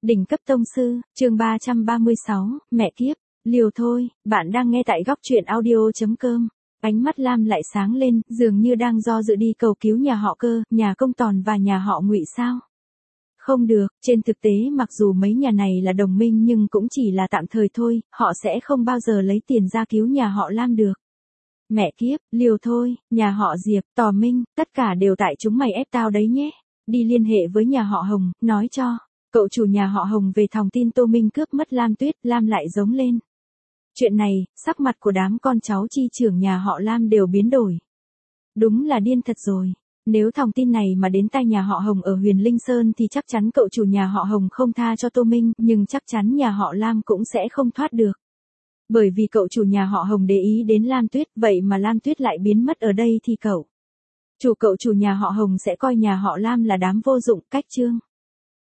Đỉnh cấp tông sư, chương 336, mẹ kiếp, liều thôi, bạn đang nghe tại góc truyện audio.com. Ánh mắt Lam lại sáng lên, dường như đang do dự đi cầu cứu nhà họ Cơ, nhà Công Tòn và nhà họ Ngụy sao? Không được, trên thực tế mặc dù mấy nhà này là đồng minh nhưng cũng chỉ là tạm thời thôi, họ sẽ không bao giờ lấy tiền ra cứu nhà họ Lam được. Mẹ kiếp, liều thôi, nhà họ Diệp, Tò Minh, tất cả đều tại chúng mày ép tao đấy nhé. Đi liên hệ với nhà họ Hồng, nói cho cậu chủ nhà họ Hồng về thòng tin Tô Minh cướp mất Lam Tuyết. Lam lại giống lên. Chuyện này, sắc mặt của đám con cháu chi trưởng nhà họ Lam đều biến đổi. Đúng là điên thật rồi. Nếu thòng tin này mà đến tay nhà họ Hồng ở Huyền Linh Sơn thì chắc chắn cậu chủ nhà họ Hồng không tha cho Tô Minh, nhưng chắc chắn nhà họ Lam cũng sẽ không thoát được. Bởi vì cậu chủ nhà họ Hồng để ý đến Lam Tuyết, vậy mà Lam Tuyết lại biến mất ở đây thì cậu chủ nhà họ Hồng sẽ coi nhà họ Lam là đám vô dụng. Cách chương